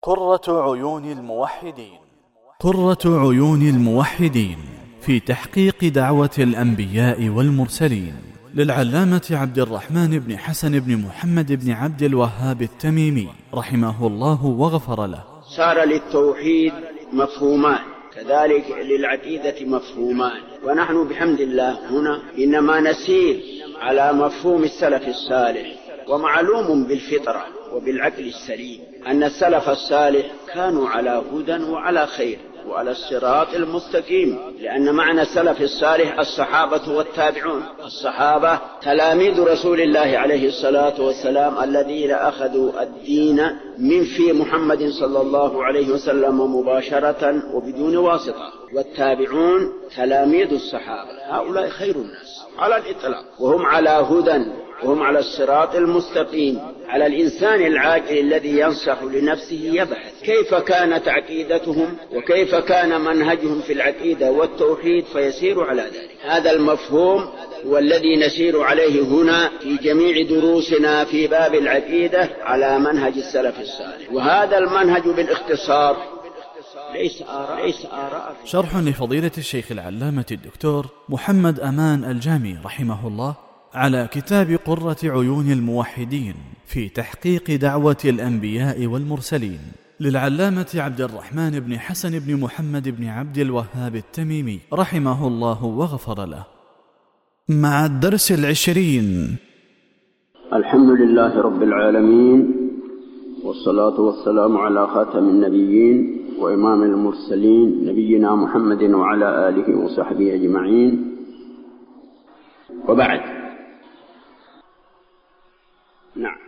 قرة عيون الموحدين. قرة عيون الموحدين في تحقيق دعوة الأنبياء والمرسلين، للعلامة عبد الرحمن بن حسن بن محمد بن عبد الوهاب التميمي رحمه الله وغفر له. صار للتوحيد مفهومان، كذلك للعقيدة مفهومان، ونحن بحمد الله هنا إنما نسير على مفهوم السلف الصالح. ومعلوم بالفطرة وبالعقل السليم أن السلف الصالح كانوا على هدى وعلى خير وعلى الصراط المستقيم، لأن معنى السلف الصالح الصحابة والتابعون. الصحابة تلاميذ رسول الله عليه الصلاة والسلام الذين أخذوا الدين من في محمد صلى الله عليه وسلم مباشرة وبدون واسطة، والتابعون تلاميذ الصحابة. هؤلاء خير الناس على الإطلاق، وهم على هدى وهم على الصراط المستقيم. على الإنسان العاقل الذي ينصح لنفسه يبحث كيف كانت عقيدتهم وكيف كان منهجهم في العقيدة والتوحيد فيسير على ذلك. هذا المفهوم هو الذي نسير عليه هنا في جميع دروسنا في باب العقيدة على منهج السلف الصالح، وهذا المنهج بالاختصار ليس آراء. شرح لفضيلة الشيخ العلامة الدكتور محمد أمان الجامي رحمه الله على كتاب قرة عيون الموحدين في تحقيق دعوة الأنبياء والمرسلين، للعلامة عبد الرحمن بن حسن بن محمد بن عبد الوهاب التميمي رحمه الله وغفر له. مع الدرس 20. الحمد لله رب العالمين، والصلاة والسلام على خاتم النبيين وإمام المرسلين نبينا محمد وعلى آله وصحبه أجمعين، وبعد. نعم.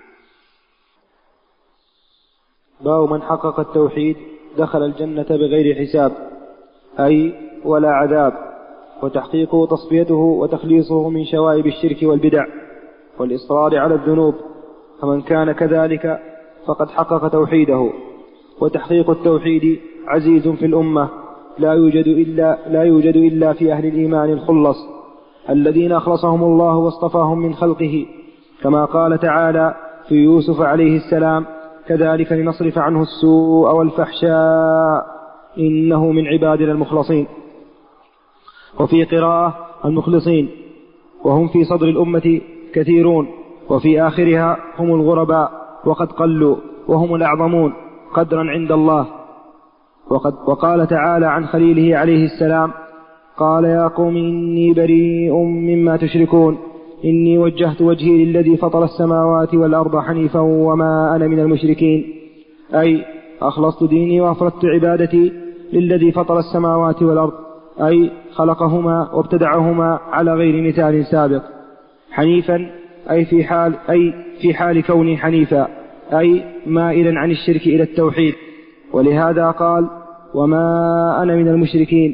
باب من حقق التوحيد دخل الجنة بغير حساب، أي ولا عذاب، وتحقيقه تصفيته وتخليصه من شوائب الشرك والبدع والإصرار على الذنوب، فمن كان كذلك فقد حقق توحيده. وتحقيق التوحيد عزيز في الأمة، لا يوجد إلا في أهل الإيمان الخلص الذين أخلصهم الله واصطفاهم من خلقه، كما قال تعالى في يوسف عليه السلام: كذلك لنصرف عنه السوء والفحشاء إنه من عبادنا المخلصين. وفي قراءة المخلصين، وهم في صدر الأمة كثيرون، وفي آخرها هم الغرباء وقد قلوا، وهم الأعظمون قدرا عند الله. وقال تعالى عن خليله عليه السلام: قال يا قوم إني بريء مما تشركون إني وجهت وجهي للذي فطر السماوات والأرض حنيفا وما أنا من المشركين، أي أخلصت ديني وأفردت عبادتي للذي فطر السماوات والأرض، أي خلقهما وابتدعهما على غير مثال سابق. حنيفا أي في حال كوني حنيفا، أي مائلا عن الشرك إلى التوحيد. ولهذا قال: وما أنا من المشركين.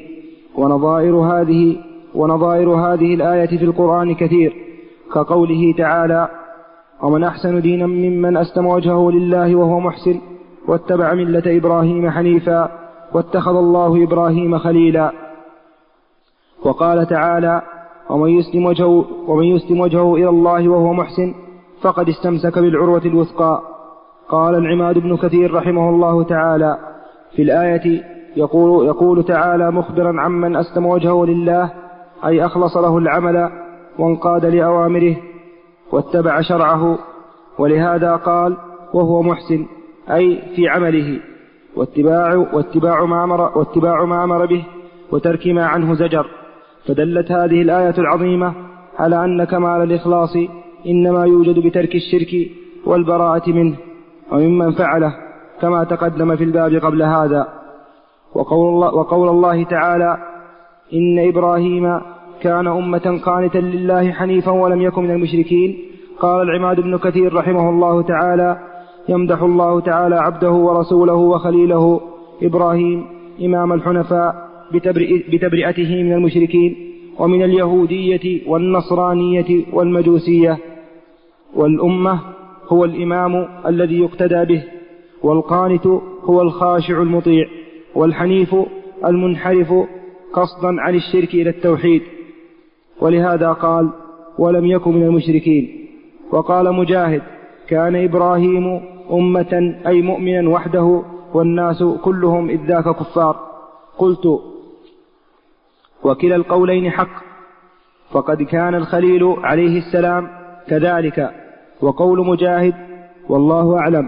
ونظائر هذه الآية في القرآن كثير، كقوله تعالى: ومن أحسن دينا ممن أسلم وجهه لله وهو محسن واتبع ملة إبراهيم حنيفا واتخذ الله إبراهيم خليلا. وقال تعالى: ومن يسلم وجهه إلى الله وهو محسن فقد استمسك بالعروة الوثقى. قال العماد بن كثير رحمه الله تعالى في الآية: يقول تعالى مخبرا عمن أسلم وجهه لله، أي أخلص له العمل وانقاد لأوامره واتبع شرعه. ولهذا قال: وهو محسن، أي في عمله، واتباع ما أمر به وترك ما عنه زجر. فدلت هذه الآية العظيمة على أن كمال الإخلاص إنما يوجد بترك الشرك والبراءة منه وممن فعله، كما تقدم في الباب قبل هذا. وقول الله تعالى: إن إبراهيم كان أمة قانتا لله حنيفا ولم يكن من المشركين. قال العماد بن كثير رحمه الله تعالى: يمدح الله تعالى عبده ورسوله وخليله إبراهيم إمام الحنفاء بتبرئته من المشركين ومن اليهودية والنصرانية والمجوسية. والأمة هو الإمام الذي يقتدى به، والقانت هو الخاشع المطيع، والحنيف المنحرف قصدا عن الشرك إلى التوحيد. ولهذا قال: ولم يكن من المشركين. وقال مجاهد: كان إبراهيم أمة أي مؤمنا وحده والناس كلهم إذ ذاك كفار. قلت: وكلا القولين حق، فقد كان الخليل عليه السلام كذلك، وقول مجاهد والله أعلم.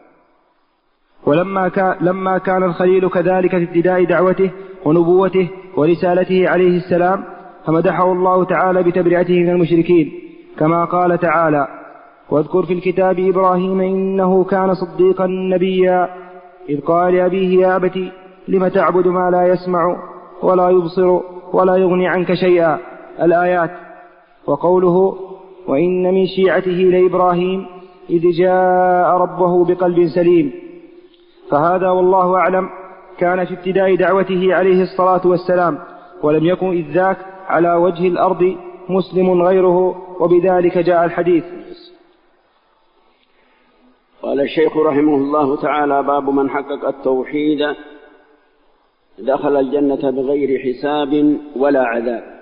لما كان الخليل كذلك في ابتداء دعوته ونبوته ورسالته عليه السلام، فمدحه الله تعالى بتبرئته من المشركين، كما قال تعالى: واذكر في الكتاب إبراهيم إنه كان صديقا نبيا إذ قال لأبيه يا أبت لم تعبد ما لا يسمع ولا يبصر ولا يغني عنك شيئا، الآيات. وقوله: وإن من شيعته لإبراهيم إذ جاء ربه بقلب سليم. فهذا والله أعلم كان في ابتداء دعوته عليه الصلاة والسلام، ولم يكن إذ ذاك على وجه الأرض مسلم غيره، وبذلك جاء الحديث. قال الشيخ رحمه الله تعالى: باب من حقق التوحيد دخل الجنة بغير حساب ولا عذاب.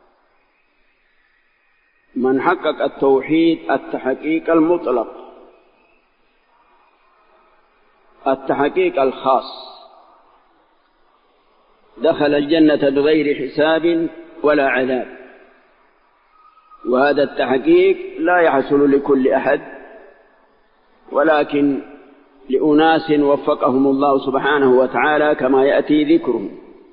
من حقق التوحيد التحقيق المطلق، التحقيق الخاص، دخل الجنة بغير حساب ولا عذاب. وهذا التحقيق لا يحصل لكل أحد، ولكن لأناس وفقهم الله سبحانه وتعالى كما يأتي ذكرهم.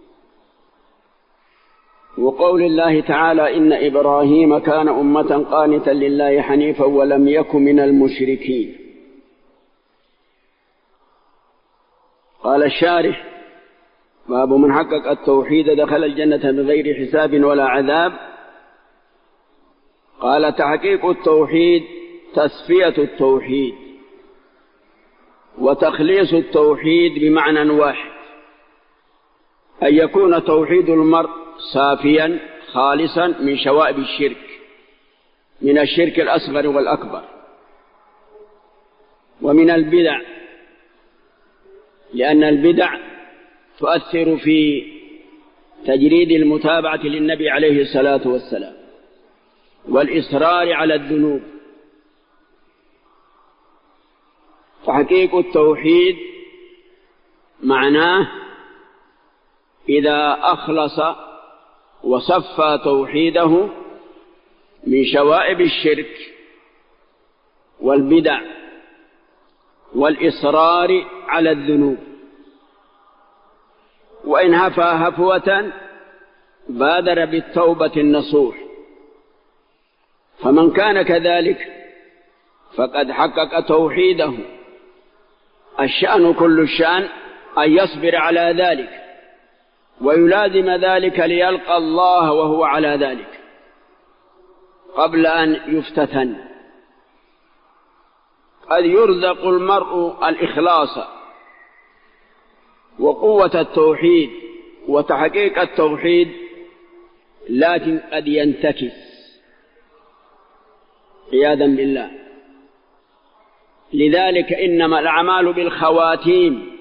وقول الله تعالى: إن إبراهيم كان أمة قانتا لله حنيفا ولم يك من المشركين. قال الشارح: باب من حقق التوحيد دخل الجنة بغير حساب ولا عذاب. قال: تحقيق التوحيد تصفية التوحيد وتخليص التوحيد بمعنى واحد، أن يكون توحيد المرء صافيا خالصا من شوائب الشرك، من الشرك الأصغر والأكبر، ومن البدع، لأن البدع تؤثر في تجريد المتابعة للنبي عليه الصلاة والسلام والإصرار على الذنوب. تحقيق التوحيد معناه إذا أخلص وصفى توحيده من شوائب الشرك والبدع والإصرار على الذنوب، وإن هفى هفوة بادر بالتوبة النصوح. فمن كان كذلك فقد حقق توحيده. الشأن كل الشأن أن يصبر على ذلك ويلازم ذلك ليلقى الله وهو على ذلك قبل أن يفتتن. قد يرزق المرء الإخلاص وقوة التوحيد وتحقيق التوحيد، لكن قد ينتكس عياذا بالله. لذلك إنما الأعمال بالخواتيم،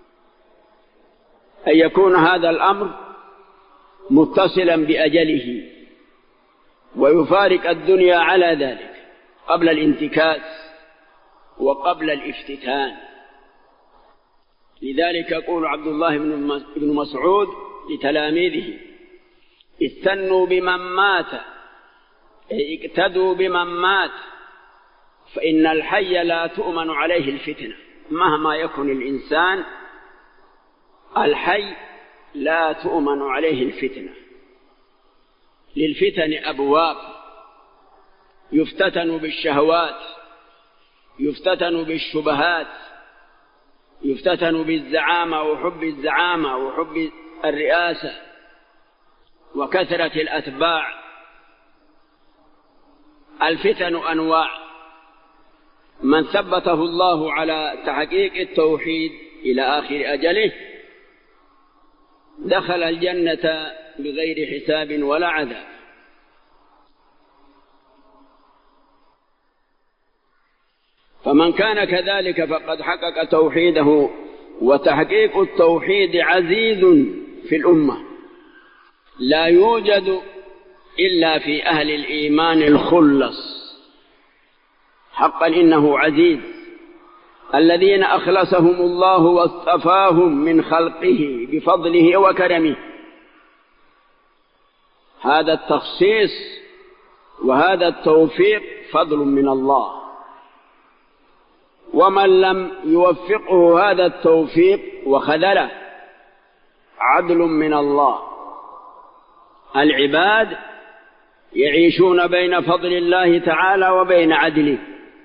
أن يكون هذا الأمر متصلا بأجله ويفارق الدنيا على ذلك قبل الانتكاس وقبل الافتتان. لذلك يقول عبد الله بن مسعود لتلاميذه: استنوا بمن مات، اقتدوا بمن مات، فإن الحي لا تؤمن عليه الفتنة. مهما يكن الإنسان الحي لا تؤمن عليه الفتنة. للفتن أبواب، يفتتن بالشهوات، يفتتن بالشبهات، يفتتن بالزعامة وحب الزعامة وحب الرئاسة وكثرة الأتباع. الفتن أنواع. من ثبته الله على تحقيق التوحيد إلى آخر أجله دخل الجنة بغير حساب ولا عذاب. فمن كان كذلك فقد حقق توحيده. وتحقيق التوحيد عزيز في الأمة، لا يوجد إلا في أهل الإيمان الخلص. حقا إنه عزيز الذين أخلصهم الله واصطفاهم من خلقه بفضله وكرمه. هذا التخصيص وهذا التوفيق فضل من الله، ومن لم يوفقه هذا التوفيق وخذله عدل من الله. العباد يعيشون بين فضل الله تعالى وبين عدله.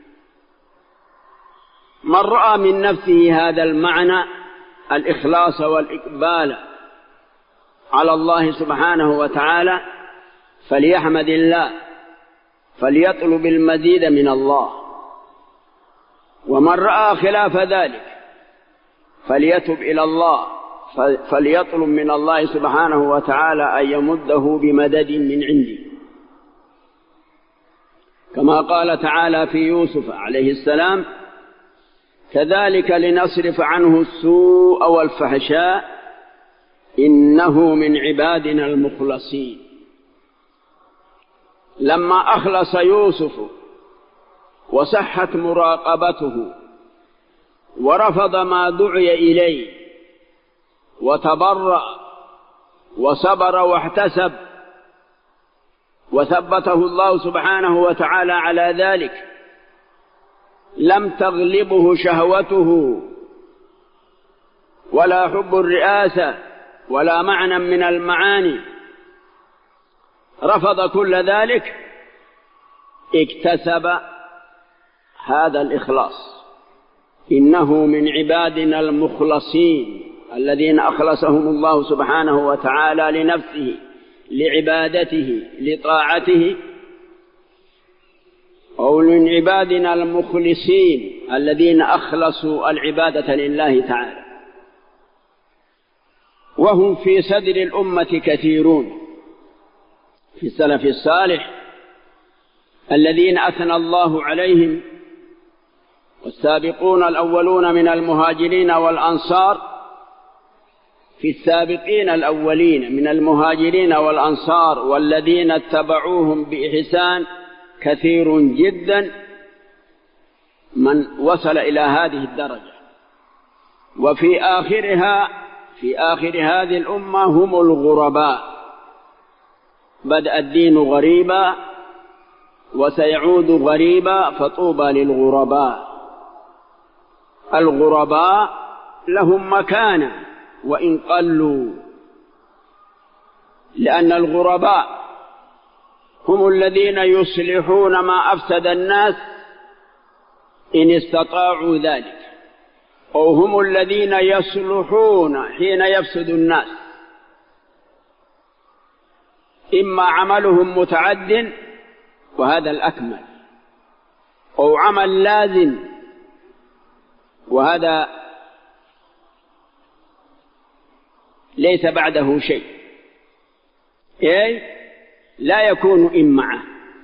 من رأى من نفسه هذا المعنى الإخلاص والإقبال على الله سبحانه وتعالى فليحمد الله، فليطلب المزيد من الله. ومن رأى خلاف ذلك فليتب إلى الله، فليطلب من الله سبحانه وتعالى أن يمده بمدد من عنده، كما قال تعالى في يوسف عليه السلام: كذلك لنصرف عنه السوء والفحشاء إنه من عبادنا المخلصين. لما أخلص يوسف وصحت مراقبته ورفض ما دعي إليه وتبرأ وصبر واحتسب وثبته الله سبحانه وتعالى على ذلك، لم تغلبه شهوته ولا حب الرئاسة ولا معنى من المعاني، رفض كل ذلك، اكتسب هذا الإخلاص: إنه من عبادنا المخلصين الذين أخلصهم الله سبحانه وتعالى لنفسه، لعبادته، لطاعته، أو من عبادنا المخلصين الذين أخلصوا العبادة لله تعالى. وهم في صدر الأمة كثيرون في السلف الصالح الذين أثنى الله عليهم، والسابقون الأولون من المهاجرين والأنصار. في السابقين الأولين من المهاجرين والأنصار والذين اتبعوهم بإحسان كثير جدا من وصل إلى هذه الدرجة. وفي آخر هذه الأمة هم الغرباء. بدأ الدين غريبا وسيعود غريبا، فطوبى للغرباء. الغرباء لهم مكانة وإن قلوا، لأن الغرباء هم الذين يصلحون ما أفسد الناس إن استطاعوا ذلك، أو هم الذين يصلحون حين يفسد الناس. إما عملهم متعد وهذا الأكمل، أو عمل لازم وهذا ليس بعده شيء، لا يكون إمعة.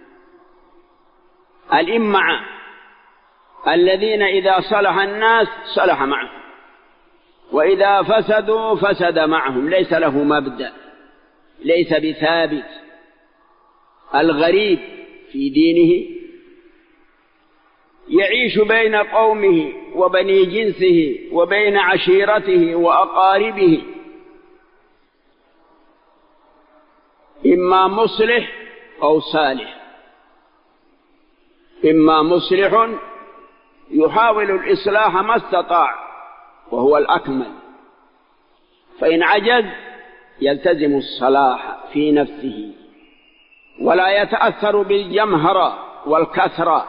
الإمعة الذين إذا صلح الناس صلح معهم، وإذا فسدوا فسد معهم، ليس له مبدأ، ليس بثابت. الغريب في دينه يعيش بين قومه وبني جنسه وبين عشيرته وأقاربه، إما مصلح أو صالح. إما مصلح يحاول الإصلاح ما استطاع وهو الأكمل، فإن عجز يلتزم الصلاح في نفسه ولا يتأثر بالجمهرة والكثرة،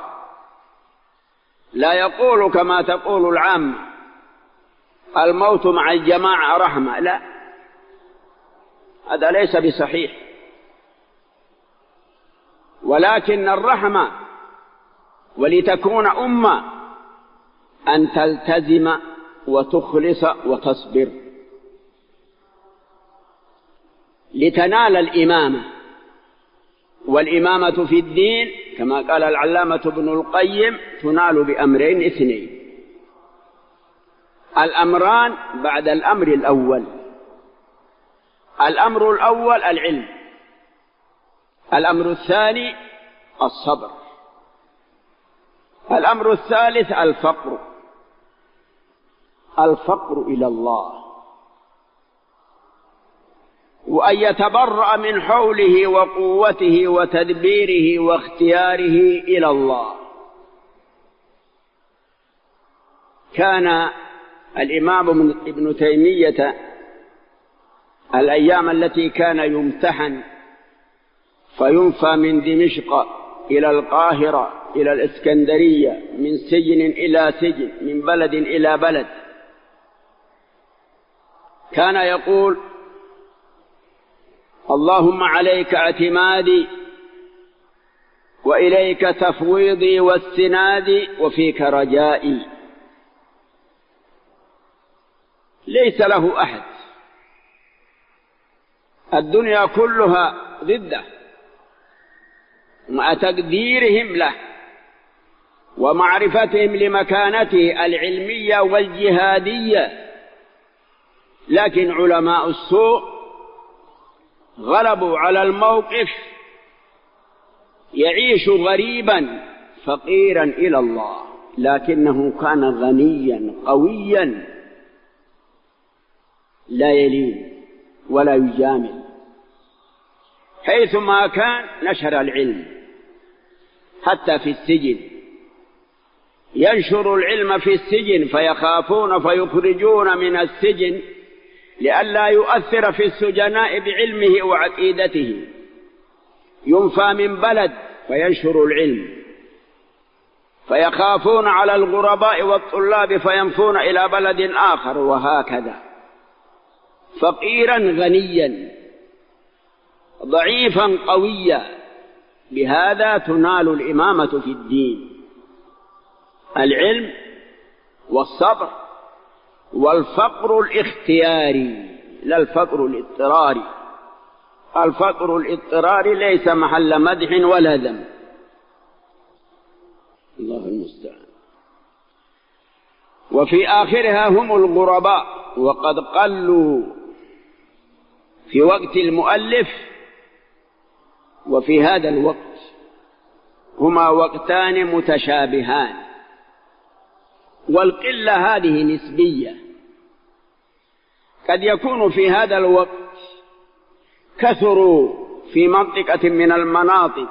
لا يقول كما تقول العامة: الموت مع الجماعة رحمة. لا، هذا ليس بصحيح. ولكن الرحمة ولتكون أمة أن تلتزم وتخلص وتصبر لتنال الإمامة. والإمامة في الدين كما قال العلامة ابن القيم تنال بأمرين اثنين: الأمران بعد الأمر الأول. الأمر الأول العلم، الأمر الثاني الصبر، الأمر الثالث الفقر. الفقر إلى الله، وأن يتبرأ من حوله وقوته وتدبيره واختياره إلى الله. كان الإمام ابن تيمية الأيام التي كان يمتحن فينفى من دمشق إلى القاهرة إلى الإسكندرية، من سجن إلى سجن، من بلد إلى بلد، كان يقول: اللهم عليك اعتمادي وإليك تفويضي واستنادي وفيك رجائي. ليس له أحد، الدنيا كلها ضده، مع تقديرهم له ومعرفتهم لمكانته العلمية والجهادية، لكن علماء السوء غلبوا على الموقف، يعيش غريبا فقيرا إلى الله، لكنه كان غنيا قويا لا يلين ولا يجامل، حيثما كان نشر العلم، حتى في السجن ينشر العلم في السجن، فيخافون فيخرجون من السجن لئلا يؤثر في السجناء بعلمه وعقيدته، ينفى من بلد فينشر العلم، فيخافون على الغرباء والطلاب فينفون إلى بلد آخر، وهكذا فقيرا غنيا ضعيفا قويا. بهذا تنال الإمامة في الدين: العلم والصبر والفقر الاختياري، لا الفقر الاضطراري. الفقر الاضطراري ليس محل مدح ولا ذم، الله المستعان. وفي آخرها هم الغرباء، وقد قلوا في وقت المؤلف وفي هذا الوقت، هما وقتان متشابهان، والقلة هذه نسبية، قد يكون في هذا الوقت كثروا في منطقة من المناطق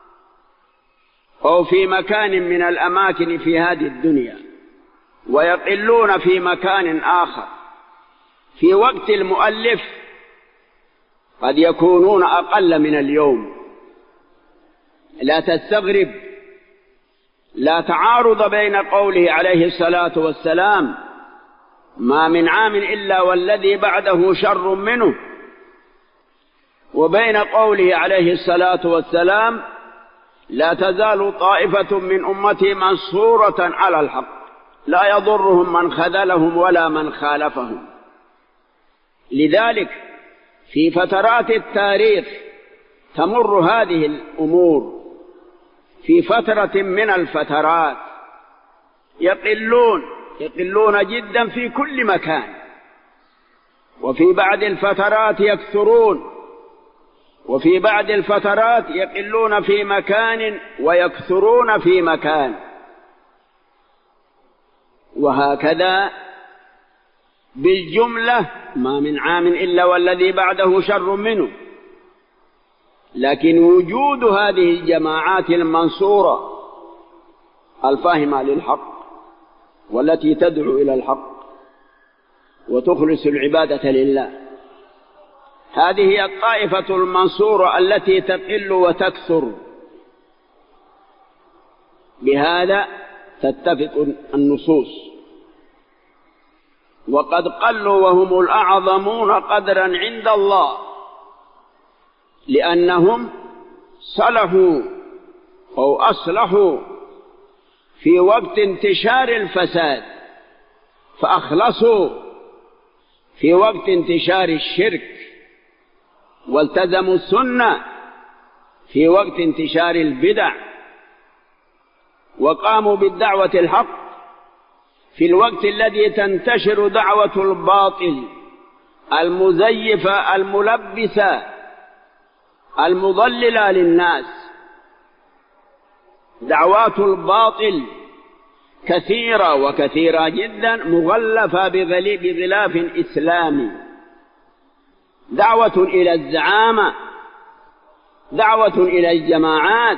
أو في مكان من الأماكن في هذه الدنيا، ويقلون في مكان آخر. في وقت المؤلف قد يكونون أقل من اليوم. لا تستغرب، لا تعارض بين قوله عليه الصلاة والسلام: ما من عام إلا والذي بعده شر منه، وبين قوله عليه الصلاة والسلام: لا تزال طائفة من أمتي منصورة على الحق لا يضرهم من خذلهم ولا من خالفهم. لذلك في فترات التاريخ تمر هذه الأمور، في فترة من الفترات يقلون جدا في كل مكان، وفي بعض الفترات يكثرون، وفي بعض الفترات يقلون في مكان ويكثرون في مكان، وهكذا بالجملة ما من عام إلا والذي بعده شر منه. لكن وجود هذه الجماعات المنصورة الفاهمة للحق والتي تدعو إلى الحق وتخلص العبادة لله، هذه هي الطائفة المنصورة التي تقل وتكثر. بهذا تتفق النصوص. وقد قلوا وهم الأعظمون قدرا عند الله، لأنهم صلحوا أو أصلحوا في وقت انتشار الفساد، فأخلصوا في وقت انتشار الشرك، والتزموا السنة في وقت انتشار البدع، وقاموا بالدعوة الحق في الوقت الذي تنتشر دعوة الباطل المزيفة الملبسة المضللة للناس. دعوات الباطل كثيرة وكثيرة جدا مغلفة بغلاف إسلامي، دعوة إلى الزعامة، دعوة إلى الجماعات،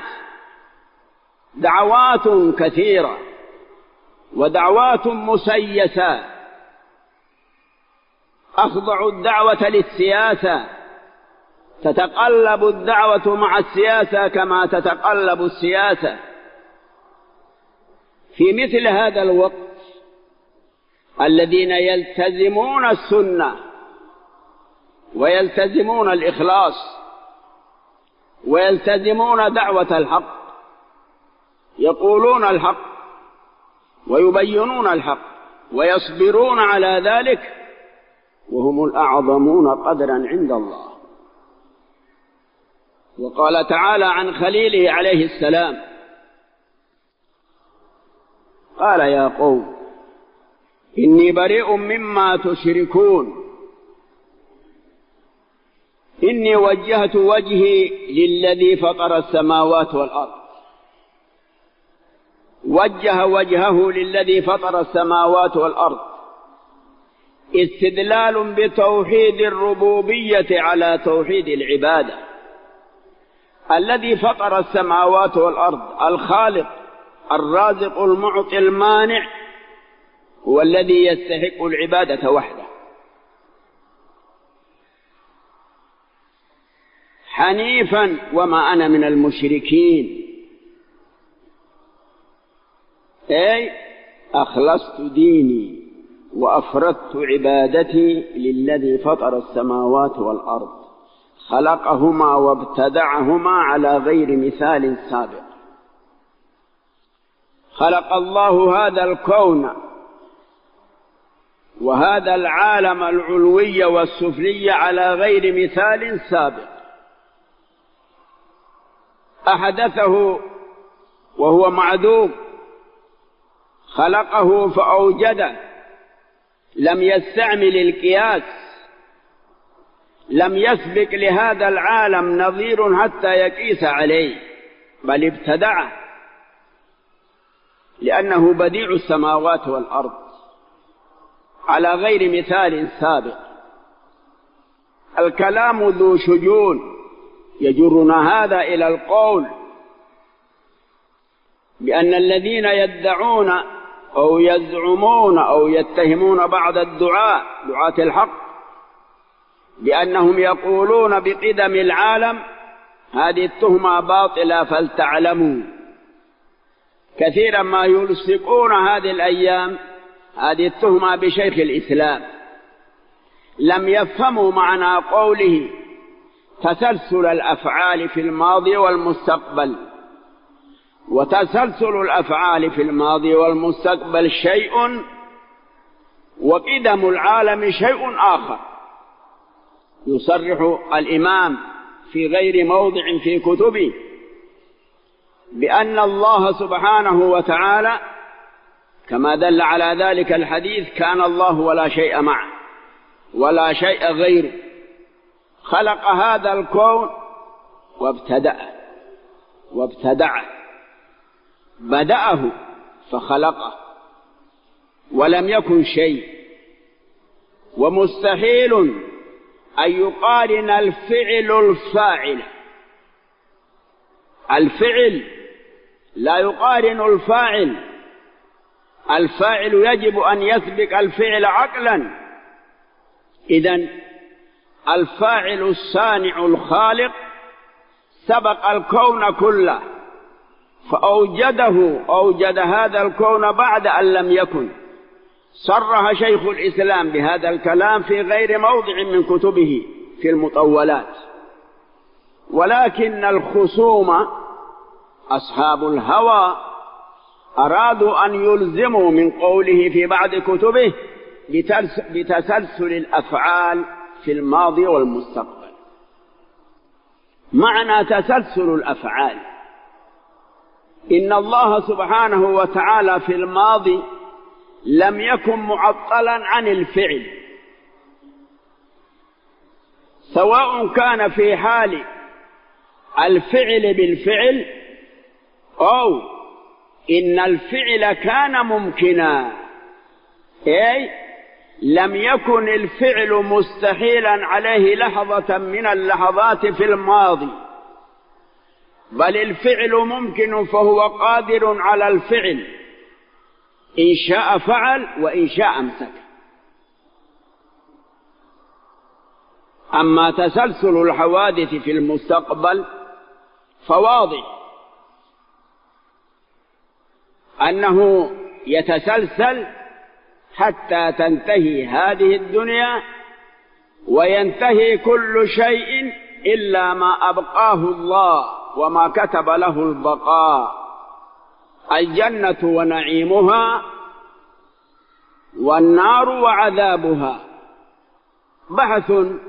دعوات كثيرة ودعوات مسيسة. أخضع الدعوة للسياسة، تتقلب الدعوة مع السياسة كما تتقلب السياسة. في مثل هذا الوقت الذين يلتزمون السنة ويلتزمون الإخلاص ويلتزمون دعوة الحق، يقولون الحق ويبينون الحق ويصبرون على ذلك، وهم الأعظمون قدرا عند الله. وقال تعالى عن خليله عليه السلام: قال يا قوم إني بريء مما تشركون، إني وجهت وجهي للذي فطر السماوات والأرض. وجه وجهه للذي فطر السماوات والأرض استدلال بتوحيد الربوبية على توحيد العبادة. الذي فطر السماوات والأرض الخالق الرازق المعطي المانع هو الذي يستحق العبادة وحده، حنيفا وما أنا من المشركين، أي أخلصت ديني وأفردت عبادتي للذي فطر السماوات والأرض، خلقهما وابتدعهما على غير مثال سابق. خلق الله هذا الكون وهذا العالم العلوي والسفلي على غير مثال سابق، أحدثه وهو معدوم، خلقه فأوجده، لم يستعمل القياس، لم يسبق لهذا العالم نظير حتى يقيس عليه، بل ابتدعه لأنه بديع السماوات والأرض على غير مثال سابق. الكلام ذو شجون يجرنا هذا إلى القول بأن الذين يدعون أو يزعمون أو يتهمون بعض دعاة الحق بأنهم يقولون بقدم العالم، هذه التهمة باطلة، فلتعلموا. كثيرا ما يلصقون هذه الأيام هذه التهمة بشيخ الإسلام، لم يفهموا معنى قوله تسلسل الأفعال في الماضي والمستقبل. وتسلسل الأفعال في الماضي والمستقبل شيء، وقدم العالم شيء آخر. يصرح الإمام في غير موضع في كتبه بأن الله سبحانه وتعالى كما دل على ذلك الحديث: كان الله ولا شيء معه ولا شيء غيره، خلق هذا الكون وابتدعه، بدأه فخلقه ولم يكن شيء. ومستحيل أن يقارن الفعل الفاعل، الفعل لا يقارن الفاعل، الفاعل يجب أن يسبق الفعل عقلا. إذن الفاعل الصانع الخالق سبق الكون كله أوجد هذا الكون بعد أن لم يكن. صرح شيخ الإسلام بهذا الكلام في غير موضع من كتبه في المطولات، ولكن الخصوم أصحاب الهوى أرادوا أن يلزموا من قوله في بعض كتبه بتسلسل الأفعال في الماضي والمستقبل. معنى تسلسل الأفعال إن الله سبحانه وتعالى في الماضي لم يكن معطلا عن الفعل، سواء كان في حال الفعل بالفعل أو إن الفعل كان ممكنا، أي لم يكن الفعل مستحيلا عليه لحظة من اللحظات في الماضي، بل الفعل ممكن، فهو قادر على الفعل، إن شاء فعل وإن شاء أمسك. أما تسلسل الحوادث في المستقبل فواضح أنه يتسلسل حتى تنتهي هذه الدنيا وينتهي كل شيء إلا ما أبقاه الله وما كتب له البقاء، الجنة ونعيمها والنار وعذابها. بحث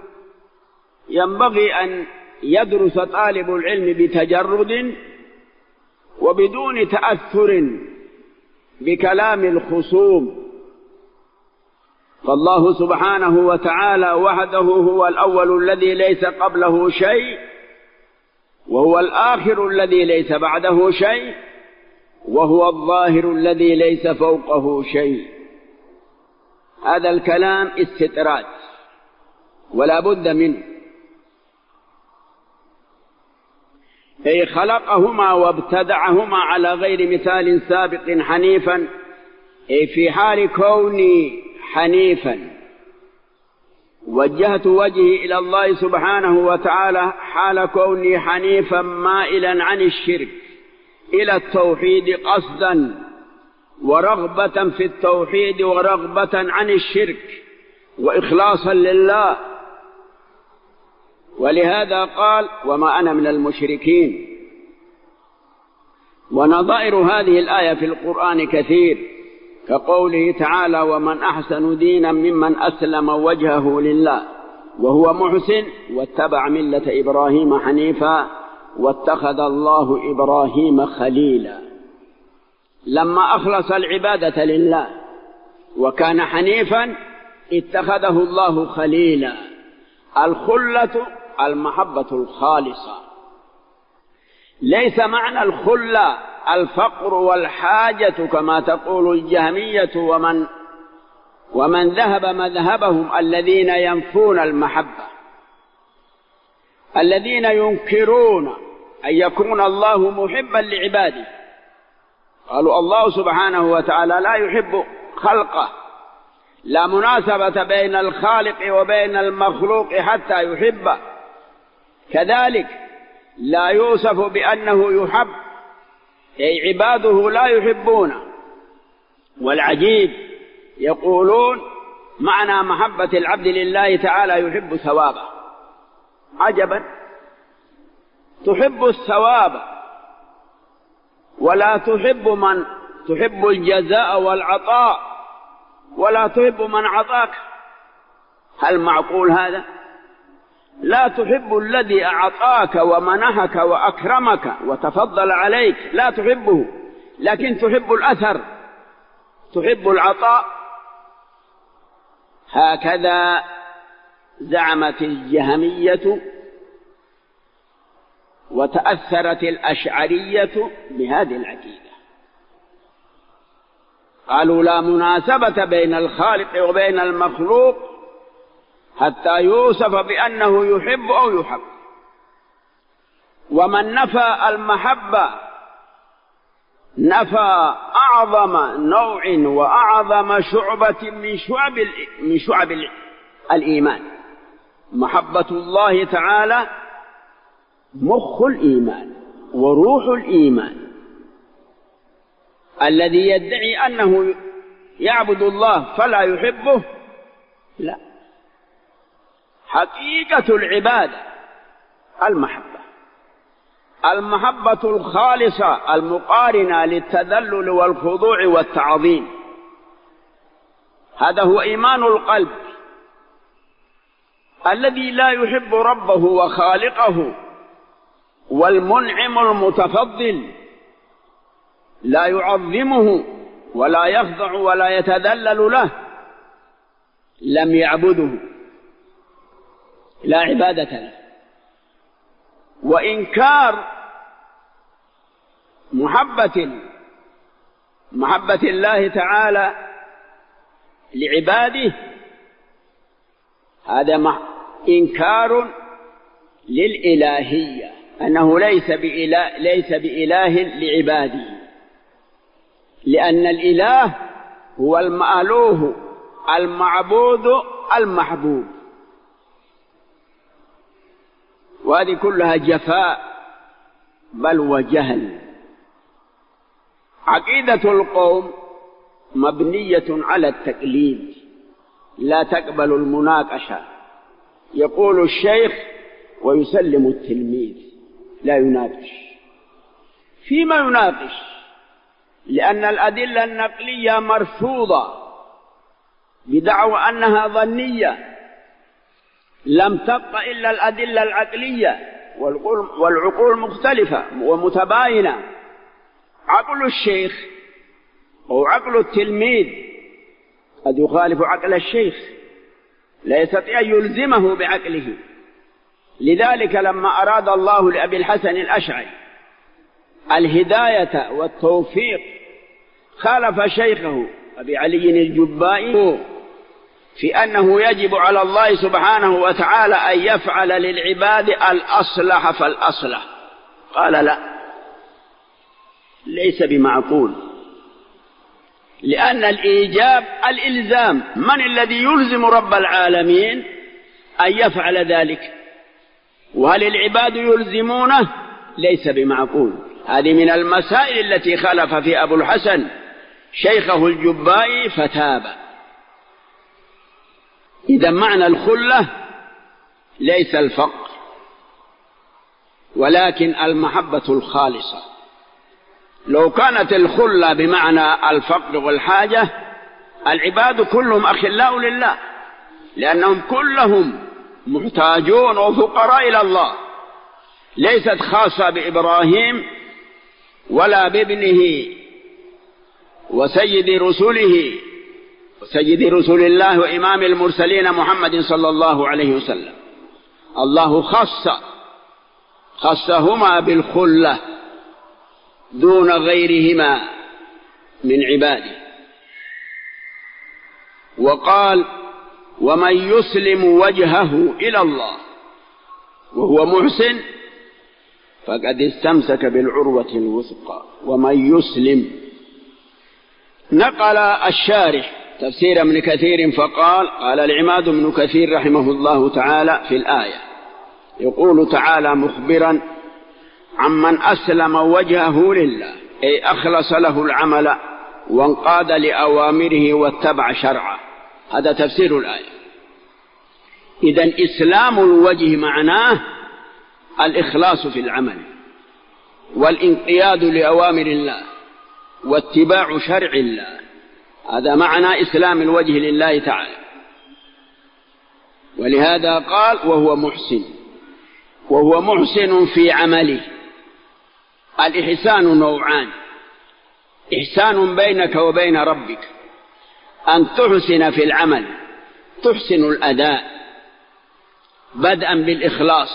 ينبغي أن يدرس طالب العلم بتجرد وبدون تأثر بكلام الخصوم، فالله سبحانه وتعالى وحده هو الأول الذي ليس قبله شيء، وهو الآخر الذي ليس بعده شيء، وهو الظاهر الذي ليس فوقه شيء. هذا الكلام استطراد ولا بد منه. أي خلقهما وابتدعهما على غير مثال سابق حنيفا، أي في حال كوني حنيفا وجهت وجهي إلى الله سبحانه وتعالى حال كوني حنيفا مائلا عن الشرك إلى التوحيد قصدا ورغبة في التوحيد ورغبة عن الشرك وإخلاصا لله. ولهذا قال: وما أنا من المشركين. ونظائر هذه الآية في القرآن كثير، كقوله تعالى: ومن أحسن دينا ممن أسلم وجهه لله وهو محسن واتبع ملة إبراهيم حنيفا واتخذ الله إبراهيم خليلا. لما أخلص العبادة لله وكان حنيفا اتخذه الله خليلا. الخلة المحبة الخالصة، ليس معنى الخلة الفقر والحاجة كما تقول الجهمية ومن ذهب مذهبهم الذين ينفون المحبة، الذين ينكرون أن يكون الله محبا لعباده. قالوا الله سبحانه وتعالى لا يحب خلقه، لا مناسبة بين الخالق وبين المخلوق حتى يحبه. كذلك لا يوصف بأنه يحب، أي عباده لا يحبونه. والعجيب يقولون معنى محبة العبد لله تعالى يحب ثوابه. عجبا، تحب الثواب ولا تحب الجزاء والعطاء ولا تحب من عطاك. هل معقول هذا؟ لا تحب الذي أعطاك ومنحك وأكرمك وتفضل عليك، لا تحبه، لكن تحب الأثر، تحب العطاء. هكذا زعمت الجهمية وتأثرت الأشعرية بهذه العقيدة. قالوا لا مناسبة بين الخالق وبين المخلوق حتى يوصف بأنه يحب أو يحب. ومن نفى المحبة نفى أعظم نوع وأعظم شعبة من شعب الإيمان. محبة الله تعالى مخ الإيمان وروح الإيمان. الذي يدعي أنه يعبد الله فلا يحبه، لا، حقيقة العبادة المحبة الخالصة المقارنة للتذلل والخضوع والتعظيم. هذا هو إيمان القلب. الذي لا يحب ربه وخالقه والمنعم المتفضل، لا يعظمه ولا يخضع ولا يتذلل له، لم يعبده، لا عبادة له. وإنكار محبة محبة الله تعالى لعباده هذا إنكار للإلهية، أنه ليس بإله لعباده، لأن الإله هو المألوه المعبود المحبوب، وهذه كلها جفاء بل وجهل. عقيدة القوم مبنية على التقليد لا تقبل المناقشة، يقول الشيخ ويسلم التلميذ، لا يناقش. فيما يناقش؟ لأن الأدلة النقلية مرفوضة بدعوى أنها ظنية، لم تبق إلا الأدلة العقلية، والعقول مختلفة ومتباينة. عقل الشيخ أو عقل التلميذ قد يخالف عقل الشيخ، لا يستطيع أن يلزمه بعقله. لذلك لما أراد الله لأبي الحسن الأشعري الهداية والتوفيق خالف شيخه أبي علي الجبائي في أنه يجب على الله سبحانه وتعالى أن يفعل للعباد الأصلح فالأصلح. قال لا، ليس بمعقول، لأن الإيجاب الإلزام، من الذي يلزم رب العالمين أن يفعل ذلك؟ وهل العباد يلزمونه؟ ليس بمعقول. هذه من المسائل التي خالف في أبو الحسن شيخه الجبائي فتاب. إذا معنى الخلة ليس الفقر، ولكن المحبة الخالصة. لو كانت الخلة بمعنى الفقر والحاجة العباد كلهم أخلاء لله، لأنهم كلهم محتاجون وفقراء إلى الله، ليست خاصة بإبراهيم ولا بابنه وسيد رسله وسيد رسول الله وإمام المرسلين محمد صلى الله عليه وسلم. الله خصهما بالخلة دون غيرهما من عباده، وقال: ومن يسلم وجهه إلى الله وهو محسن فقد استمسك بالعروة الوثقى. ومن يسلم. نقل الشارح تفسير ابن كثير فقال: قال العماد بن كثير رحمه الله تعالى في الآية، يقول تعالى مخبرا عمن أسلم وجهه لله، أي أخلص له العمل وانقاد لأوامره واتبع شرعه. هذا تفسير الآية. إذن إسلام الوجه معناه الإخلاص في العمل والانقياد لأوامر الله واتباع شرع الله، هذا معنى إسلام الوجه لله تعالى. ولهذا قال: وهو محسن. وهو محسن في عمله. الإحسان نوعان: إحسان بينك وبين ربك، أن تحسن في العمل، تحسن الأداء بدءا بالإخلاص،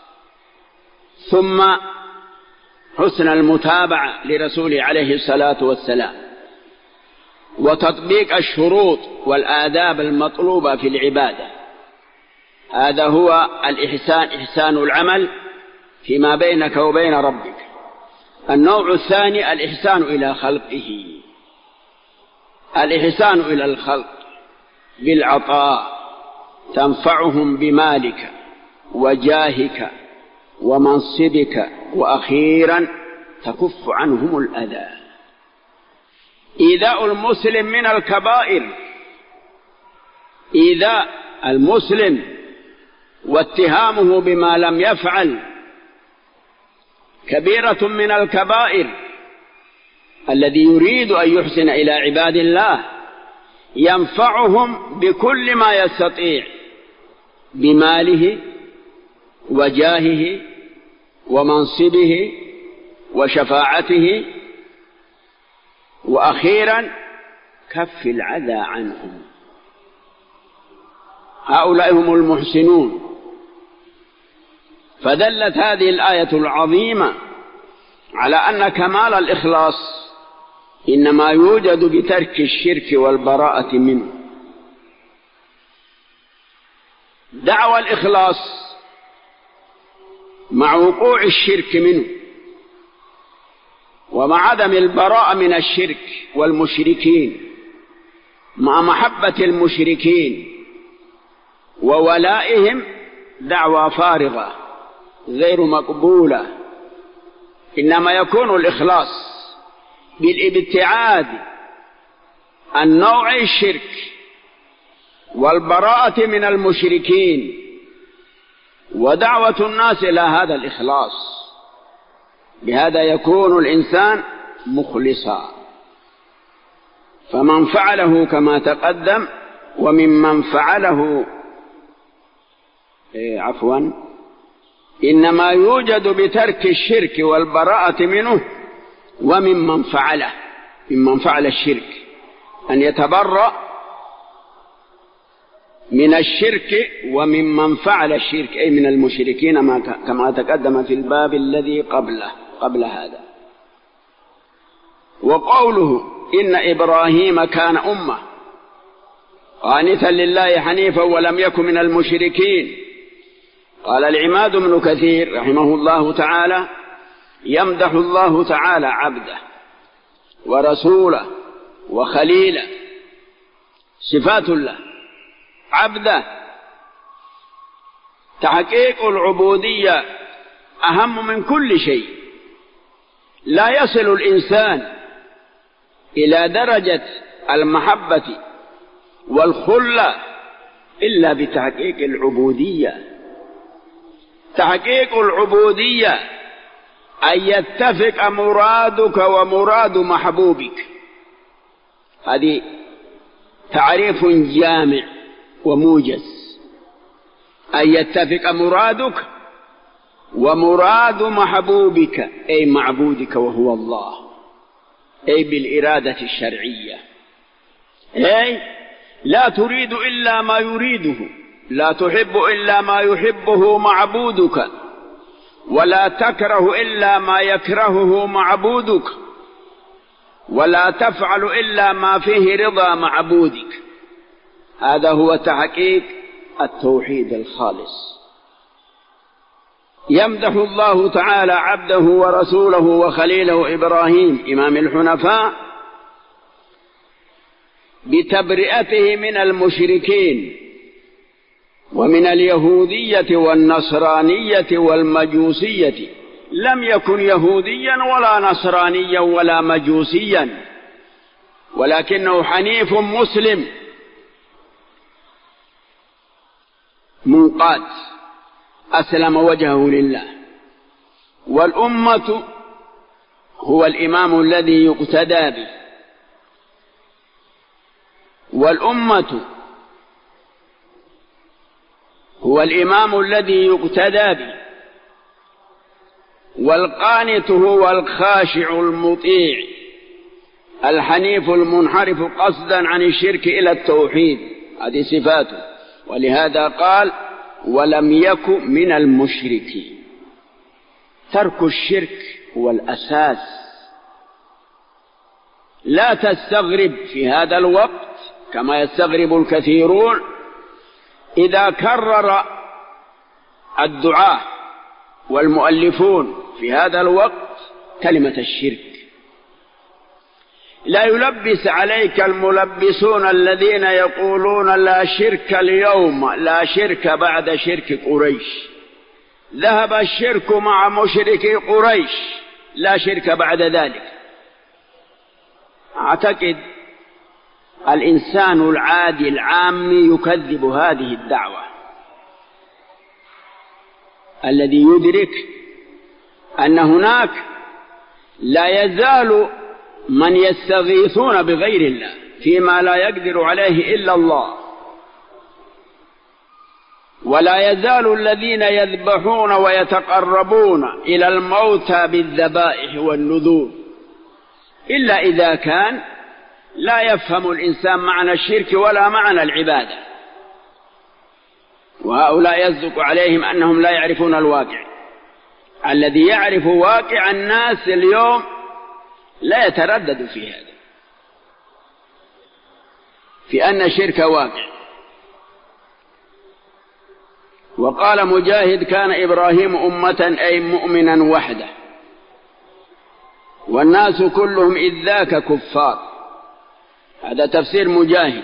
ثم حسن المتابعة لرسوله عليه الصلاة والسلام، وتطبيق الشروط والآداب المطلوبة في العبادة. هذا هو الإحسان، إحسان العمل فيما بينك وبين ربك. النوع الثاني الإحسان إلى خلقه، الإحسان إلى الخلق بالعطاء، تنفعهم بمالك وجاهك ومنصبك، وأخيرا تكف عنهم الأذى. إيذاء المسلم من الكبائر، إيذاء المسلم واتهامه بما لم يفعل كبيرة من الكبائر. الذي يريد أن يحسن إلى عباد الله ينفعهم بكل ما يستطيع، بماله وجاهه ومنصبه وشفاعته، وأخيرا كف العذى عنهم. هؤلاء هم المحسنون. فدلت هذه الآية العظيمة على أن كمال الإخلاص إنما يوجد بترك الشرك والبراءة منه. دعوى الإخلاص مع وقوع الشرك منه ومع عدم البراءة من الشرك والمشركين مع محبة المشركين وولائهم دعوى فارغة غير مقبولة. إنما يكون الإخلاص بالابتعاد عن نوع الشرك والبراءة من المشركين ودعوة الناس إلى هذا الإخلاص. بهذا يكون الإنسان مخلصا. فمن فعله كما تقدم وممن فعله إنما يوجد بترك الشرك والبراءة منه وممن فعله، ممن فعل الشرك أن يتبرأ من الشرك وممن فعل الشرك أي من المشركين كما تقدم في الباب الذي قبل هذا. وقوله إن إبراهيم كان أمة قانتا لله حنيفا ولم يكن من المشركين. قال العماد بن كثير رحمه الله تعالى: يمدح الله تعالى عبده ورسوله وخليله، صفات الله. عبده تحقيق العبودية أهم من كل شيء. لا يصل الإنسان إلى درجة المحبة والخلة إلا بتحقيق العبودية. تحقيق العبودية أن يتفق مرادك ومراد محبوبك. هذه تعريف جامع وموجز. أن يتفق مرادك ومراد محبوبك أي معبودك وهو الله، أي بالإرادة الشرعية. أي لا تريد إلا ما يريده، لا تحب إلا ما يحبه معبودك، ولا تكره إلا ما يكرهه معبودك، ولا تفعل إلا ما فيه رضا معبودك. هذا هو تحقيق التوحيد الخالص. يمدح الله تعالى عبده ورسوله وخليله إبراهيم إمام الحنفاء بتبرئته من المشركين ومن اليهودية والنصرانية والمجوسية. لم يكن يهوديا ولا نصرانيا ولا مجوسيا، ولكنه حنيف مسلم منقاد أسلم وجهه لله. والأمة هو الإمام الذي يقتدى به، والأمة هو الإمام الذي يقتدى به. والقانت هو الخاشع المطيع الحنيف المنحرف قصدا عن الشرك إلى التوحيد. هذه صفاته. ولهذا قال: ولم يكن من المشركين. ترك الشرك هو الأساس. لا تستغرب في هذا الوقت كما يستغرب الكثيرون إذا كرر الدعاة والمؤلفون في هذا الوقت كلمة الشرك. لا يلبس عليك الملبسون الذين يقولون لا شرك اليوم لا شرك بعد شرك قريش. ذهب الشرك مع مشركي قريش، لا شرك بعد ذلك. أعتقد الإنسان العادي العامي يكذب هذه الدعوة. الذي يدرك أن هناك لا يزال من يستغيثون بغير الله فيما لا يقدر عليه إلا الله، ولا يزال الذين يذبحون ويتقربون إلى الموتى بالذبائح والنذور، إلا إذا كان لا يفهم الإنسان معنى الشرك ولا معنى العبادة. وهؤلاء يصدق عليهم أنهم لا يعرفون الواقع. الذي يعرف واقع الناس اليوم لا يتردد في هذا. في أن الشرك واقع. وقال مجاهد: كان إبراهيم أمة أي مؤمنا وحده، والناس كلهم إذ ذاك كفار. هذا تفسير مجاهد.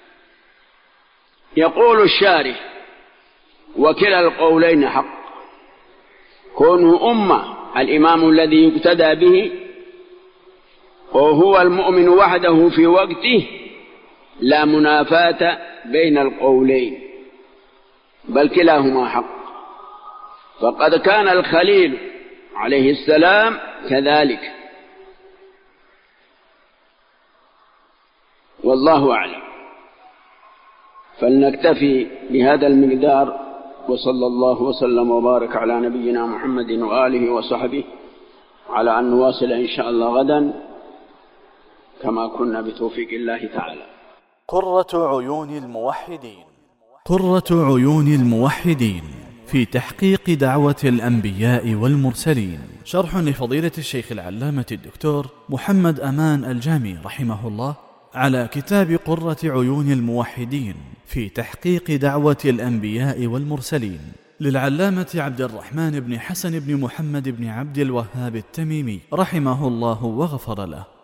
يقول الشارح: وكلا القولين حق، كونه أمة الإمام الذي يقتدى به وهو المؤمن وحده في وقته لا منافاة بين القولين، بل كلاهما حق. فقد كان الخليل عليه السلام كذلك، والله أعلم. فلنكتفي بهذا المقدار، وصلى الله وسلم وبارك على نبينا محمد وآله وصحبه، على أن نواصل إن شاء الله غدا كما كنا بتوفيق الله تعالى. قرة عيون الموحدين. قرة عيون الموحدين في تحقيق دعوة الأنبياء والمرسلين، شرح لفضيلة الشيخ العلامة الدكتور محمد أمان الجامي رحمه الله على كتاب قرة عيون الموحدين في تحقيق دعوة الأنبياء والمرسلين، للعلامة عبد الرحمن بن حسن بن محمد بن عبد الوهاب التميمي رحمه الله وغفر له.